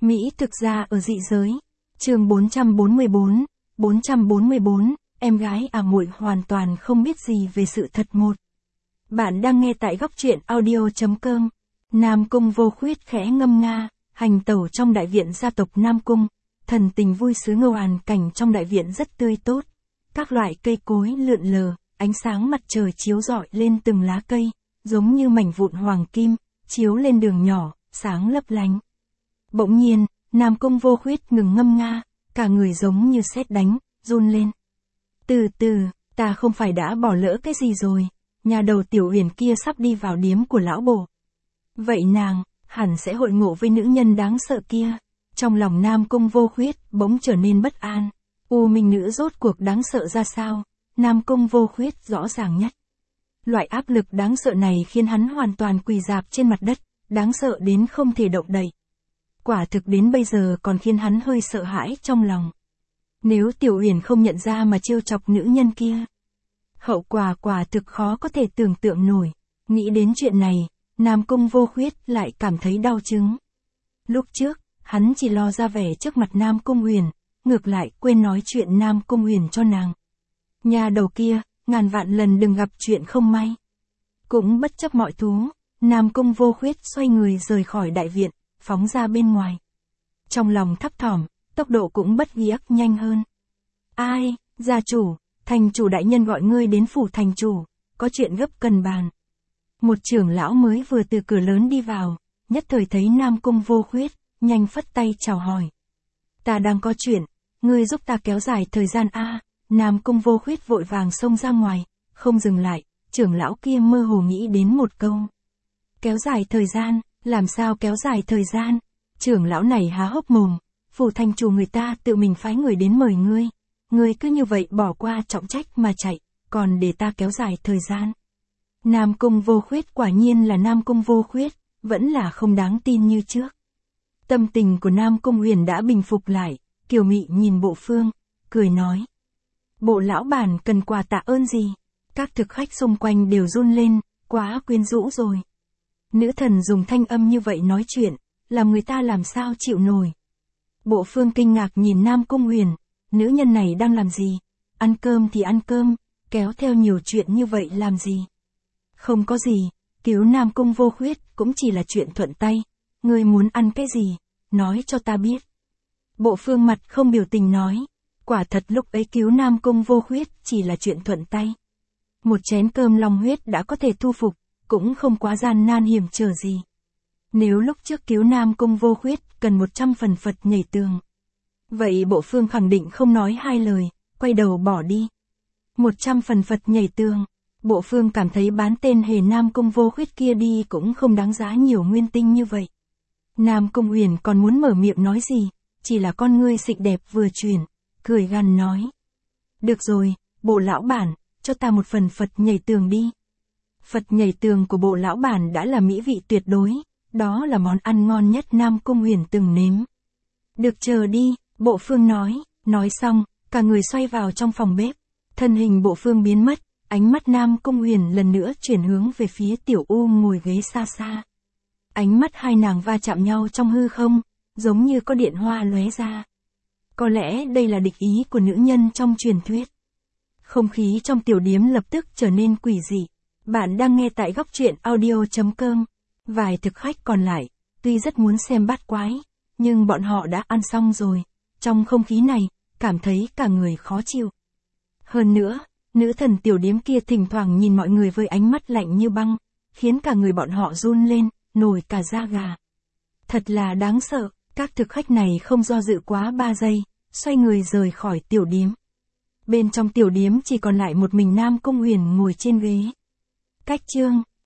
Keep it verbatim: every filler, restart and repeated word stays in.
Mỹ thực ra ở dị giới. Chương bốn trăm bốn mươi bốn, bốn trăm bốn mươi bốn, em gái à muội hoàn toàn không biết gì về sự thật một. Bạn đang nghe tại góc truyện audio chấm com. Nam Cung Vô Khuyết khẽ ngâm nga, hành tẩu trong đại viện gia tộc Nam Cung, thần tình vui sướng ngầu hoàn cảnh trong đại viện rất tươi tốt. Các loại cây cối lượn lờ, ánh sáng mặt trời chiếu rọi lên từng lá cây, giống như mảnh vụn hoàng kim, chiếu lên đường nhỏ, sáng lấp lánh. Bỗng nhiên, Nam Cung Vô Khuyết ngừng ngâm nga, cả người giống như sét đánh, run lên. Từ từ, ta không phải đã bỏ lỡ cái gì rồi, nhà đầu Tiểu Uyển kia sắp đi vào điếm của lão bổ. Vậy nàng, hẳn sẽ hội ngộ với nữ nhân đáng sợ kia. Trong lòng Nam Cung Vô Khuyết bỗng trở nên bất an. U minh nữ rốt cuộc đáng sợ ra sao? Nam Cung Vô Khuyết rõ ràng nhất. Loại áp lực đáng sợ này khiến hắn hoàn toàn quỳ rạp trên mặt đất, đáng sợ đến không thể động đậy. Quả thực đến bây giờ còn khiến hắn hơi sợ hãi trong lòng. Nếu Tiểu Uyển không nhận ra mà trêu chọc nữ nhân kia, hậu quả quả thực khó có thể tưởng tượng nổi. Nghĩ đến chuyện này, Nam Cung Vô Khuyết lại cảm thấy đau chứng. Lúc trước, hắn chỉ lo ra vẻ trước mặt Nam Cung Uyển, ngược lại quên nói chuyện Nam Cung Uyển cho nàng. Nhà đầu kia, ngàn vạn lần đừng gặp chuyện không may. Cũng bất chấp mọi thú, Nam Cung Vô Khuyết xoay người rời khỏi đại viện, phóng ra bên ngoài. Trong lòng thấp thỏm, tốc độ cũng bất giác nhanh hơn. Ai, gia chủ, thành chủ đại nhân gọi ngươi đến phủ thành chủ, có chuyện gấp cần bàn. Một trưởng lão mới vừa từ cửa lớn đi vào, nhất thời thấy Nam Cung Vô Khuyết, nhanh phất tay chào hỏi. Ta đang có chuyện, ngươi giúp ta kéo dài thời gian a. Nam Cung Vô Khuyết vội vàng xông ra ngoài, không dừng lại, trưởng lão kia mơ hồ nghĩ đến một câu. Kéo dài thời gian, làm sao kéo dài thời gian? Trưởng lão này há hốc mồm, phủ thành chủ người ta tự mình phái người đến mời ngươi, ngươi cứ như vậy bỏ qua trọng trách mà chạy, còn để ta kéo dài thời gian. Nam Cung Vô Khuyết quả nhiên là Nam Cung Vô Khuyết, vẫn là không đáng tin như trước. Tâm tình của Nam Cung Huyền đã bình phục lại, kiều mị nhìn Bộ Phương, cười nói. Bộ lão bản cần quà tạ ơn gì? Các thực khách xung quanh đều run lên, quá quyến rũ rồi. Nữ thần dùng thanh âm như vậy nói chuyện, làm người ta làm sao chịu nổi. Bộ Phương kinh ngạc nhìn Nam Cung Huyền, nữ nhân này đang làm gì? Ăn cơm thì ăn cơm, kéo theo nhiều chuyện như vậy làm gì? Không có gì, cứu Nam Cung Vô Khuyết cũng chỉ là chuyện thuận tay. Ngươi muốn ăn cái gì? Nói cho ta biết. Bộ Phương mặt không biểu tình nói. Quả thật lúc ấy cứu Nam Cung Vô Khuyết chỉ là chuyện thuận tay. Một chén cơm long huyết đã có thể thu phục, cũng không quá gian nan hiểm trở gì. Nếu lúc trước cứu Nam Cung Vô Khuyết cần một trăm phần Phật nhảy tường. Vậy Bộ Phương khẳng định không nói hai lời, quay đầu bỏ đi. Một trăm phần Phật nhảy tường. Bộ Phương cảm thấy bán tên hề Nam Cung Vô Khuyết kia đi cũng không đáng giá nhiều nguyên tinh như vậy. Nam Cung Huyền còn muốn mở miệng nói gì, chỉ là con ngươi xinh đẹp vừa chuyển, cười gằn nói. Được rồi, Bộ lão bản, cho ta một phần Phật nhảy tường đi. Phật nhảy tường của Bộ lão bản đã là mỹ vị tuyệt đối, đó là món ăn ngon nhất Nam Cung Huyền từng nếm. Được chờ đi, Bộ Phương nói, nói xong, cả người xoay vào trong phòng bếp, thân hình Bộ Phương biến mất, ánh mắt Nam Cung Huyền lần nữa chuyển hướng về phía Tiểu U ngồi ghế xa xa. Ánh mắt hai nàng va chạm nhau trong hư không, giống như có điện hoa lóe ra. Có lẽ đây là địch ý của nữ nhân trong truyền thuyết. Không khí trong tiểu điếm lập tức trở nên quỷ dị. Bạn đang nghe tại góc truyện audio chấm com. Vài thực khách còn lại, tuy rất muốn xem bát quái, nhưng bọn họ đã ăn xong rồi. Trong không khí này, cảm thấy cả người khó chịu. Hơn nữa, nữ thần tiểu điếm kia thỉnh thoảng nhìn mọi người với ánh mắt lạnh như băng, khiến cả người bọn họ run lên, nổi cả da gà. Thật là đáng sợ, các thực khách này không do dự quá ba giây, xoay người rời khỏi tiểu điếm. Bên trong tiểu điếm chỉ còn lại một mình Nam Cung Huyền ngồi trên ghế. Cách chương